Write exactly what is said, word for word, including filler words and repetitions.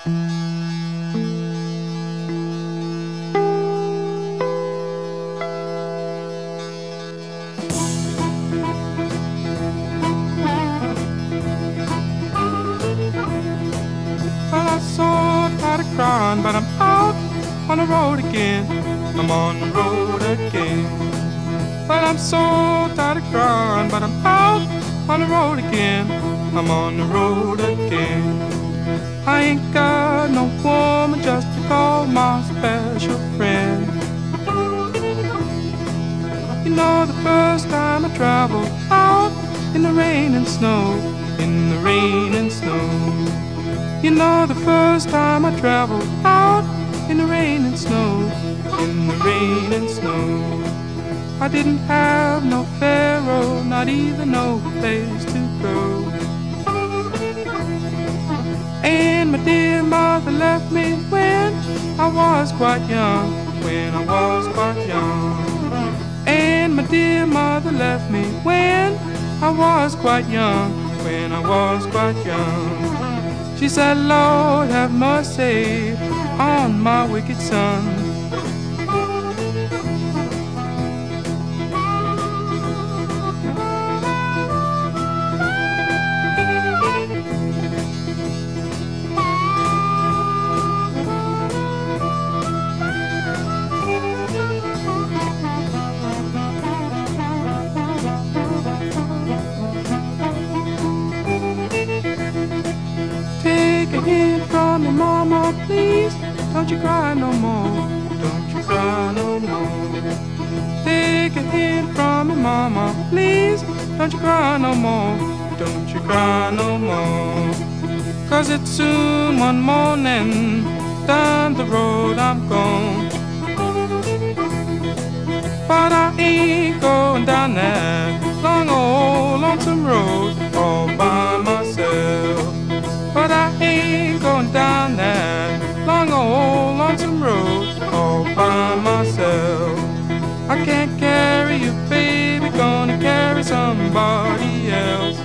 Well, I'm so tired of crying, but I'm out on the road again. I'm on the road again. But I'm so tired of crying, but I'm out on the road again. I'm on the road again. I ain't got no woman just to call my special friend. You know, the first time I traveled out in the rain and snow, in the rain and snow. You know, the first time I traveled out in the rain and snow, in the rain and snow. I didn't have no pharaoh, not even no place to go. And my dear mother left me when I was quite young, when I was quite young. And my dear mother left me when I was quite young, when I was quite young. She said, Lord, have mercy on my wicked son. Take a hint from me, mama, please. Don't you cry no more. Don't you cry no more. Take a hint from me, mama, please. Don't you cry no more. Don't you cry no more. Cause it's soon one morning. Down the road I'm gone. But I ain't going down that long old lonesome road all by myself. But I ain't going down that long old lonesome road all by myself. I can't carry you, baby, gonna carry somebody else.